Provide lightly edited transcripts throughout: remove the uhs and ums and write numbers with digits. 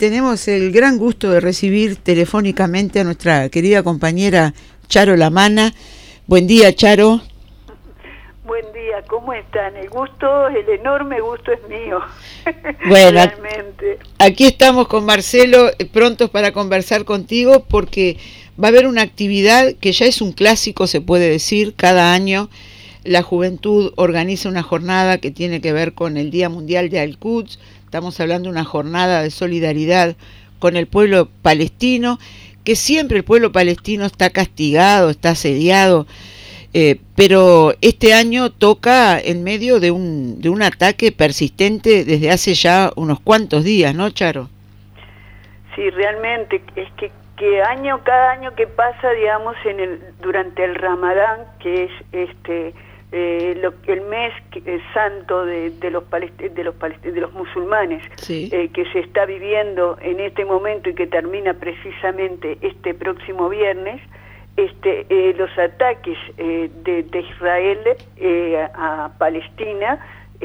tenemos el gran gusto de recibir telefónicamente a nuestra querida compañera Charo Lamana. Buen día, Charo. Buen día, ¿cómo están? El enorme gusto es mío. Bueno, realmente. Aquí estamos con Marcelo, prontos para conversar contigo, porque va a haber una actividad que ya es un clásico, se puede decir, cada año. La juventud organiza una jornada que tiene que ver con el Día Mundial de Al-Quds. Estamos hablando de una jornada de solidaridad con el pueblo palestino, que siempre el pueblo palestino está castigado, está asediado, pero este año toca en medio de un ataque persistente desde hace ya unos cuantos días, ¿no, Charo? Sí, realmente, es que cada año que pasa, digamos, durante el Ramadán, que es el mes santo de los musulmanes, sí, que se está viviendo en este momento y que termina precisamente este próximo viernes, los ataques de Israel a Palestina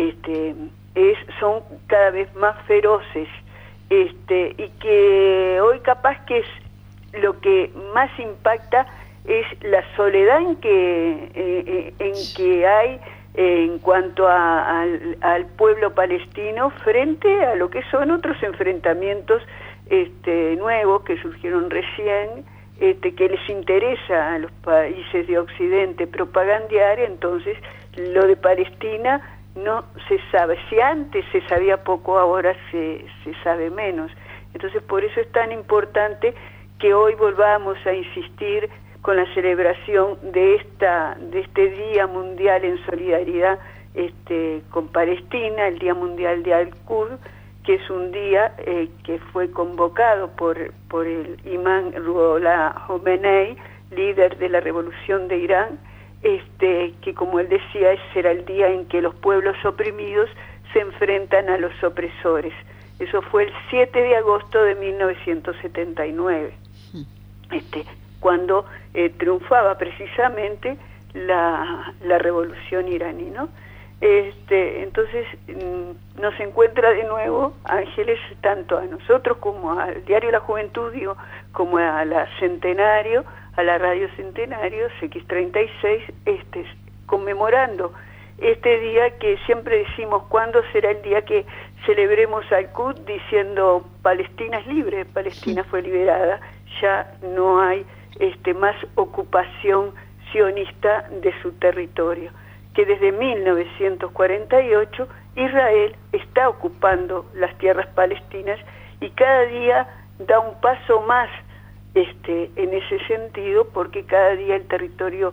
son cada vez más feroces, y que hoy capaz que es lo que más impacta es la soledad en que hay en cuanto al pueblo palestino frente a lo que son otros enfrentamientos nuevos que surgieron recién, que les interesa a los países de Occidente propagandear. Entonces lo de Palestina no se sabe. Si antes se sabía poco, ahora se sabe menos. Entonces por eso es tan importante que hoy volvamos a insistir con la celebración de este Día Mundial en solidaridad con Palestina, el Día Mundial de Al-Quds, que es un día que fue convocado por el imán Ruhollah Khomeini, líder de la revolución de Irán, que, como él decía, será el día en que los pueblos oprimidos se enfrentan a los opresores. Eso fue el 7 de agosto de 1979, cuando triunfaba precisamente la revolución iraní, ¿no? Entonces nos encuentra de nuevo, Ángeles, tanto a nosotros como al Diario La Juventud, como a la Centenario, a la Radio Centenario, X36, conmemorando este día que siempre decimos, ¿cuándo será el día que celebremos Al-Quds? Diciendo, Palestina es libre, Palestina fue liberada, ya no hay más ocupación sionista de su territorio, que desde 1948 Israel está ocupando las tierras palestinas y cada día da un paso más en ese sentido, porque cada día el territorio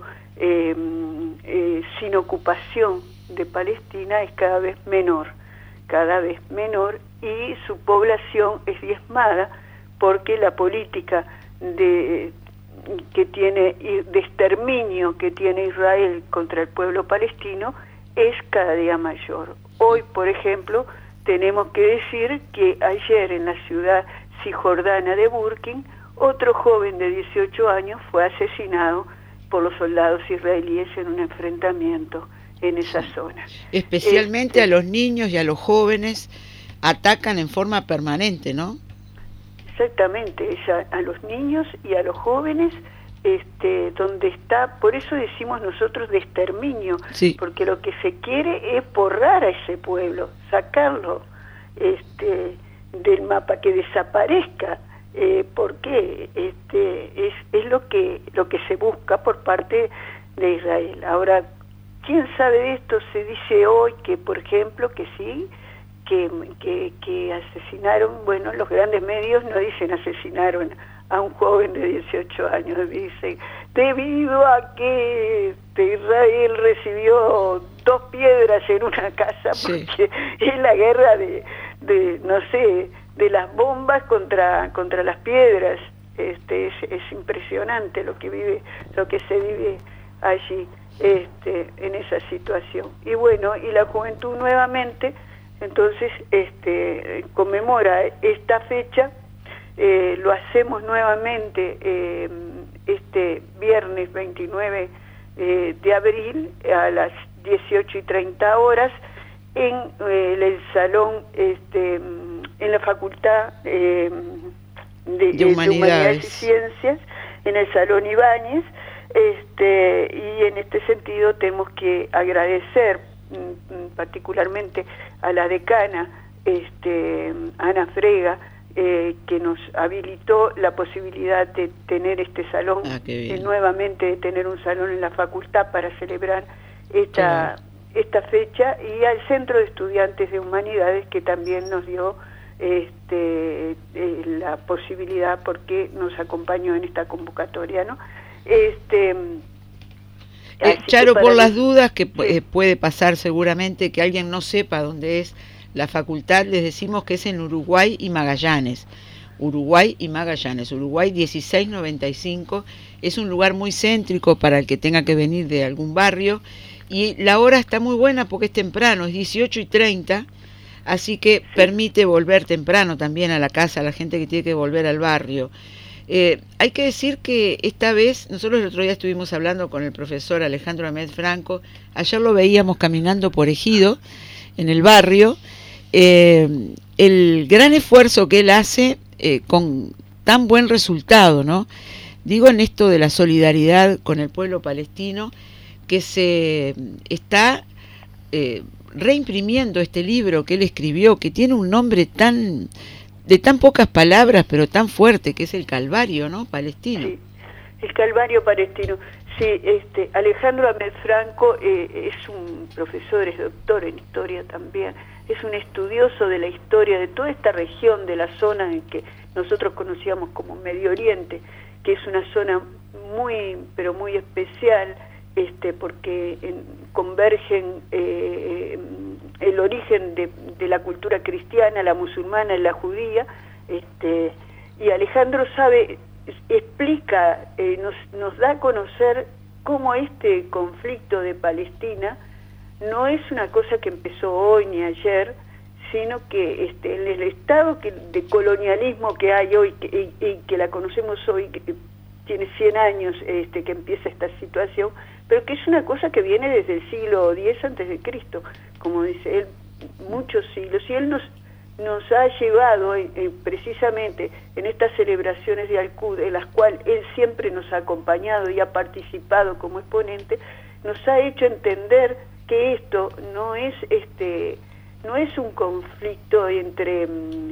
sin ocupación de Palestina es cada vez menor, y su población es diezmada, porque la política de exterminio que tiene Israel contra el pueblo palestino es cada día mayor. Hoy, por ejemplo, tenemos que decir que ayer en la ciudad cisjordana de Burkin, otro joven de 18 años fue asesinado por los soldados israelíes en un enfrentamiento en esa zona. Especialmente a los niños y a los jóvenes atacan en forma permanente, ¿no? Exactamente, a los niños y a los jóvenes, donde está, por eso decimos nosotros de exterminio, sí, porque lo que se quiere es borrar a ese pueblo, sacarlo del mapa, que desaparezca, porque es lo que se busca por parte de Israel. Ahora, ¿quién sabe de esto? Se dice hoy que, por ejemplo, que sí, que asesinaron, bueno, los grandes medios no dicen asesinaron a un joven de 18 años, dicen debido a que Israel recibió 2 piedras en una casa, porque sí, es la guerra de no sé, de las bombas contra las piedras. Es impresionante lo que se vive allí, en esa situación. Y bueno, y la juventud nuevamente entonces conmemora esta fecha. Lo hacemos nuevamente este viernes 29 de abril a las 18:30 horas en el salón en la Facultad de Humanidades y Ciencias, en el Salón Ibáñez, y en este sentido tenemos que agradecer particularmente a la decana Ana Frega, que nos habilitó la posibilidad de tener este salón, nuevamente de tener un salón en la facultad para celebrar esta fecha, y al Centro de Estudiantes de Humanidades, que también nos dio la posibilidad, porque nos acompañó en esta convocatoria, ¿no? Charo, por las dudas que puede pasar seguramente que alguien no sepa dónde es la facultad, les decimos que es en Uruguay y Magallanes. Uruguay 1695, es un lugar muy céntrico para el que tenga que venir de algún barrio, y la hora está muy buena porque es temprano, es 18:30, así que permite volver temprano también a la casa a la gente que tiene que volver al barrio. Hay que decir que esta vez, nosotros el otro día estuvimos hablando con el profesor Alejandro Ahmed Franco, ayer lo veíamos caminando por Ejido, en el barrio, el gran esfuerzo que él hace con tan buen resultado, ¿no? Digo, en esto de la solidaridad con el pueblo palestino, que se está reimprimiendo este libro que él escribió, que tiene un nombre de tan pocas palabras, pero tan fuerte, que es el Calvario, ¿no? Palestino. Sí, el Calvario palestino. Sí, Alejandro Ahmed Franco es un profesor, es doctor en historia también, es un estudioso de la historia de toda esta región, de la zona en que nosotros conocíamos como Medio Oriente, que es una zona muy, pero muy especial, porque convergen el origen de la cultura cristiana, la musulmana y la judía, y Alejandro explica, nos da a conocer cómo este conflicto de Palestina no es una cosa que empezó hoy ni ayer, sino que en el estado de colonialismo que hay hoy, y que la conocemos hoy, que tiene 100 años que empieza esta situación, pero que es una cosa que viene desde el siglo X a.C., como dice él, muchos siglos, y él nos ha llevado precisamente en estas celebraciones de Al-Quds, en las cuales él siempre nos ha acompañado y ha participado como exponente, nos ha hecho entender que esto no es un conflicto entre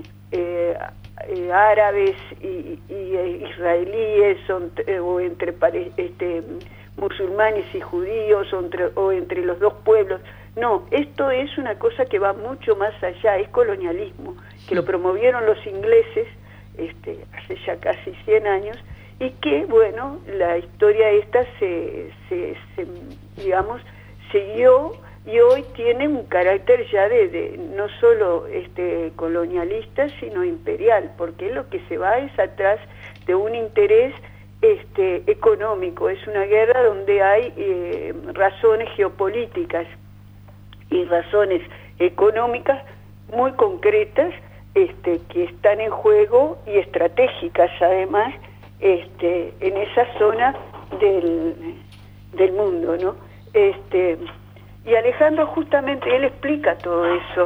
árabes y israelíes, o entre musulmanes y judíos, o entre los dos pueblos. No, esto es una cosa que va mucho más allá, es colonialismo, que lo promovieron los ingleses hace ya casi 100 años, y que, bueno, la historia esta digamos, siguió, y hoy tiene un carácter ya de no solo colonialista, sino imperial, porque lo que se va es atrás de un interés económico. Es una guerra donde hay razones geopolíticas y razones económicas muy concretas que están en juego, y estratégicas además, en esa zona del mundo, ¿no? Y Alejandro justamente, él explica todo eso.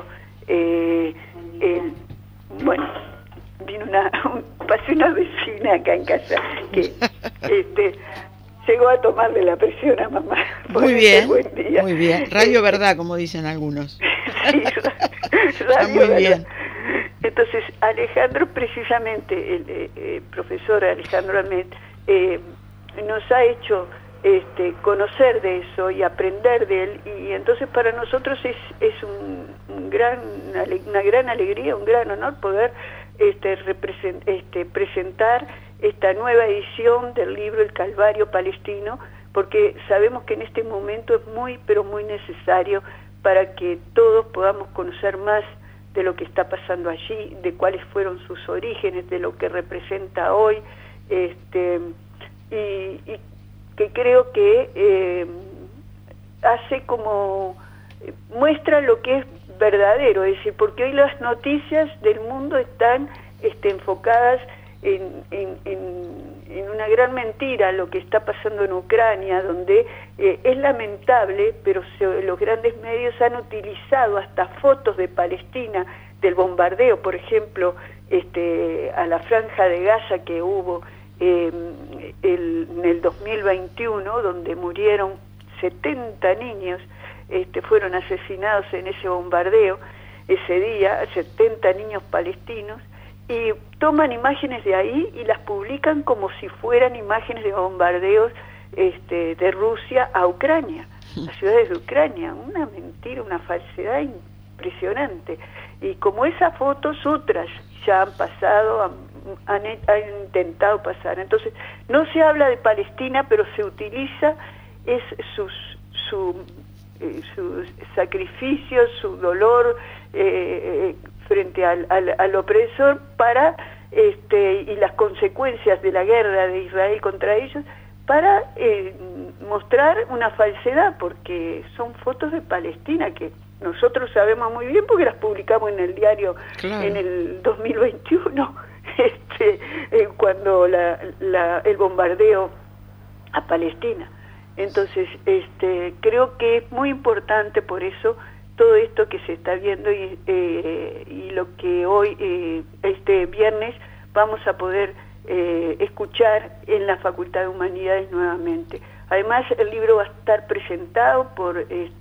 Bueno, vino pasé una vecina acá en casa que llegó a tomarle la presión a mamá. Muy bien, buen día. Muy bien. Radio Verdad, como dicen algunos. Sí, Radio muy Verdad. Bien. Entonces, Alejandro, precisamente, el profesor Alejandro Ahmed, nos ha hecho conocer de eso y aprender de él, y entonces para nosotros es una gran alegría, un gran honor poder presentar esta nueva edición del libro El Calvario Palestino, porque sabemos que en este momento es muy, pero muy necesario para que todos podamos conocer más de lo que está pasando allí, de cuáles fueron sus orígenes, de lo que representa hoy, y que creo que hace como, muestra lo que es verdadero, es decir, porque hoy las noticias del mundo están enfocadas en una gran mentira, lo que está pasando en Ucrania, donde es lamentable, pero los grandes medios han utilizado hasta fotos de Palestina del bombardeo, por ejemplo, a la franja de Gaza que hubo en el 2021, donde murieron 70 niños, fueron asesinados en ese bombardeo, ese día, 70 niños palestinos, y toman imágenes de ahí y las publican como si fueran imágenes de bombardeos de Rusia a Ucrania, a ciudades de Ucrania. Una mentira, una falsedad impresionante. Y como esas fotos, otras ya han pasado, han intentado pasar. Entonces, no se habla de Palestina, pero se utiliza su sacrificio, su dolor frente al opresor para y las consecuencias de la guerra de Israel contra ellos, para mostrar una falsedad, porque son fotos de Palestina que nosotros sabemos muy bien porque las publicamos en el diario. Claro. En el 2021, cuando el bombardeo a Palestina. Entonces, creo que es muy importante por eso todo esto que se está viendo y lo que hoy, este viernes, vamos a poder escuchar en la Facultad de Humanidades nuevamente. Además, el libro va a estar presentado por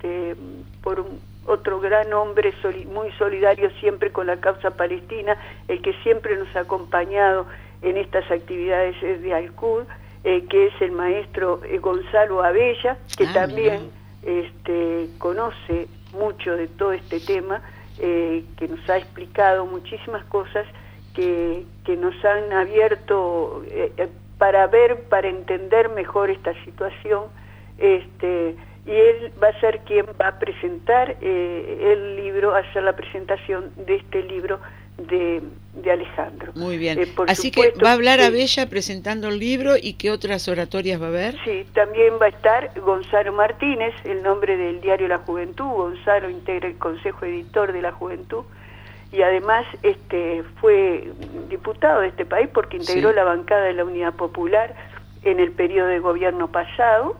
otro gran hombre muy solidario siempre con la causa palestina, el que siempre nos ha acompañado en estas actividades de Al-Quds, que es el maestro Gonzalo Abella, que también conoce mucho de todo este tema, que nos ha explicado muchísimas cosas que nos han abierto para entender mejor esta situación, y él va a ser quien va a presentar el libro, hacer la presentación de este libro de Alejandro. Muy bien. Así supuesto, que va a hablar Abella presentando el libro, ¿y qué otras oratorias va a haber? Sí, también va a estar Gonzalo Martínez, el nombre del diario La Juventud. Gonzalo integra el Consejo Editor de La Juventud y además fue diputado de este país porque integró la bancada de la Unidad Popular en el periodo de gobierno pasado,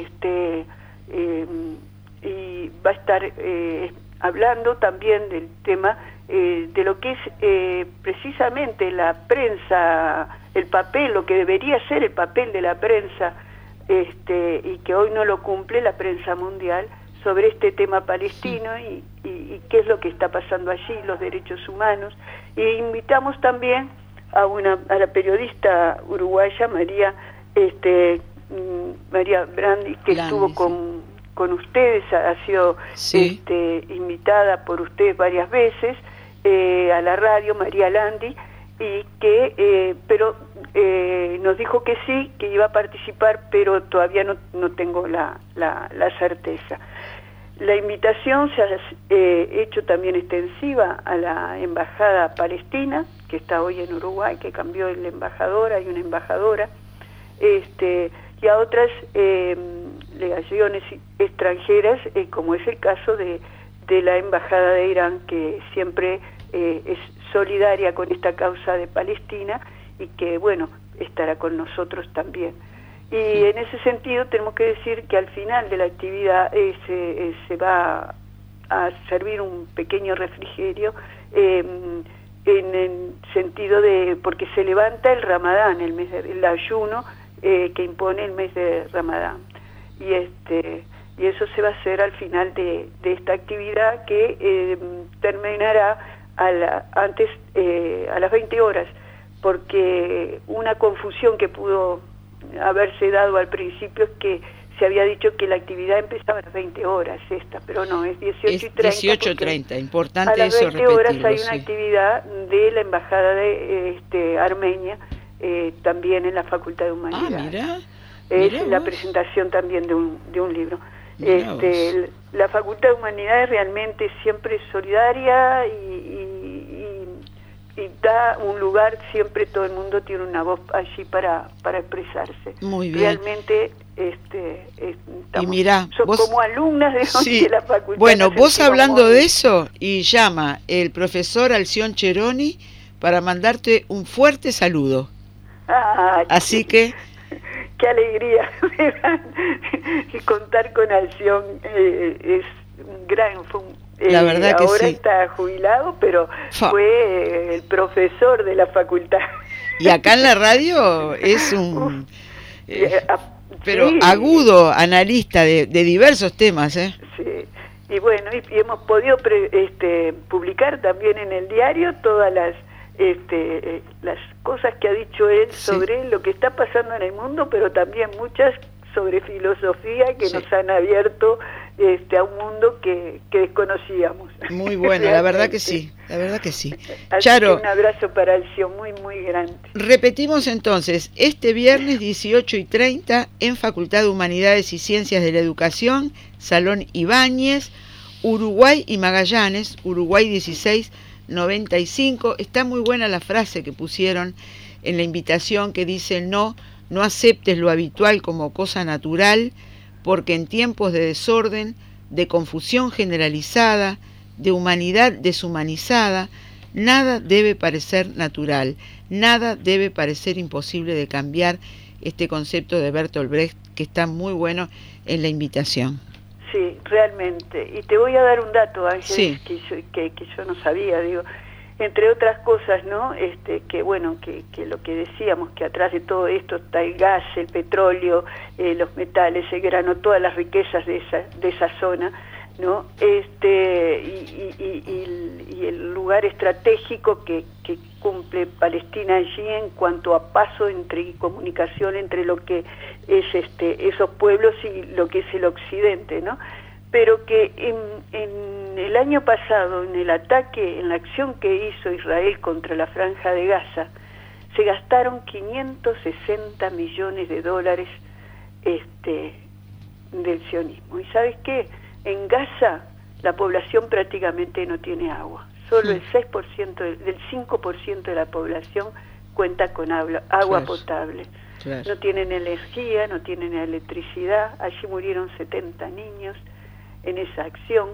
y va a estar hablando también del tema de lo que es precisamente la prensa, el papel, lo que debería ser el papel de la prensa, y que hoy no lo cumple la prensa mundial, sobre este tema palestino y qué es lo que está pasando allí, los derechos humanos. Y invitamos también a la periodista uruguaya María Brandi, que estuvo con ustedes, ha sido invitada por ustedes varias veces a la radio, María Landi, y que pero nos dijo que sí, que iba a participar, pero todavía no tengo la certeza. La invitación se ha hecho también extensiva a la embajada palestina, que está hoy en Uruguay, que cambió el embajador, hay una embajadora, y a otras legaciones extranjeras, como es el caso de la embajada de Irán, que siempre es solidaria con esta causa de Palestina y que, bueno, estará con nosotros también. Y en ese sentido tenemos que decir que al final de la actividad se va a servir un pequeño refrigerio en el sentido de, porque se levanta el Ramadán, el ayuno que impone el mes de Ramadán, y eso se va a hacer al final de esta actividad, que terminará a las 20 horas, porque una confusión que pudo haberse dado al principio es que se había dicho que la actividad empezaba a las 20 horas pero no, es 18:30. 18:30, importante eso repetirlo. A las 20 horas hay una actividad de la embajada de Armenia, también en la Facultad de Humanidades. Es la presentación también de un libro. La Facultad de Humanidades realmente siempre es solidaria y da un lugar, siempre todo el mundo tiene una voz allí para expresarse. Muy bien. Realmente y mirá, vos, como alumnas de la facultad. Bueno, vos hablando de eso, y llama el profesor Alción Cheroni para mandarte un fuerte saludo. Así que qué alegría contar con Alción, es la verdad que ahora sí. está jubilado, pero fue el profesor de la facultad. Y acá en la radio es un... pero sí, agudo analista de diversos temas, ¿eh? Sí, y bueno, y hemos podido publicar también en el diario todas las cosas que ha dicho él sobre lo que está pasando en el mundo, pero también muchas sobre filosofía que nos han abierto a un mundo que desconocíamos. Muy bueno, la verdad que sí, la verdad que sí. Así Charo, que un abrazo para el Sion muy, muy grande. Repetimos entonces, este viernes 18:30 en Facultad de Humanidades y Ciencias de la Educación, Salón Ibáñez, Uruguay y Magallanes, Uruguay 1695. Está muy buena la frase que pusieron en la invitación que dice: no aceptes lo habitual como cosa natural, porque en tiempos de desorden, de confusión generalizada, de humanidad deshumanizada, nada debe parecer natural, nada debe parecer imposible de cambiar. Este concepto de Bertolt Brecht, que está muy bueno en la invitación. Sí, realmente. Y te voy a dar un dato, Ángeles, sí. que yo no sabía, digo, entre otras cosas, ¿no? Que bueno, que lo que decíamos, que atrás de todo esto está el gas, el petróleo, los metales, el grano, todas las riquezas de esa zona, ¿no? Y el lugar estratégico que cumple Palestina allí en cuanto a paso y comunicación entre lo que es esos pueblos y lo que es el occidente, ¿no? Pero que en el año pasado, en el ataque, en la acción que hizo Israel contra la Franja de Gaza, se gastaron 560 millones de dólares del sionismo. ¿Y sabes qué? En Gaza la población prácticamente no tiene agua. Solo el 6% del 5% de la población cuenta con agua potable. Claro. No tienen energía, no tienen electricidad. Allí murieron 70 niños en esa acción.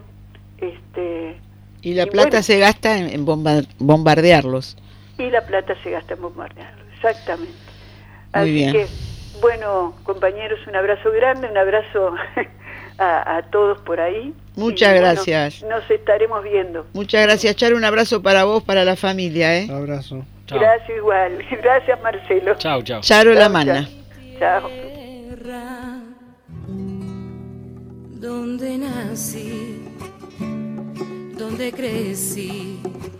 Y la plata se gasta en bombardearlos. Y la plata se gasta en bombardearlos, exactamente. Muy bien. Que, bueno, compañeros, un abrazo grande, un abrazo a todos por ahí. Muchas gracias. Bueno, nos estaremos viendo. Muchas gracias, Charo. Un abrazo para vos, para la familia. Un abrazo. Chao. Gracias igual. Gracias, Marcelo. Chao, chao. Charo La Mana. Chao. Donde nací, donde crecí,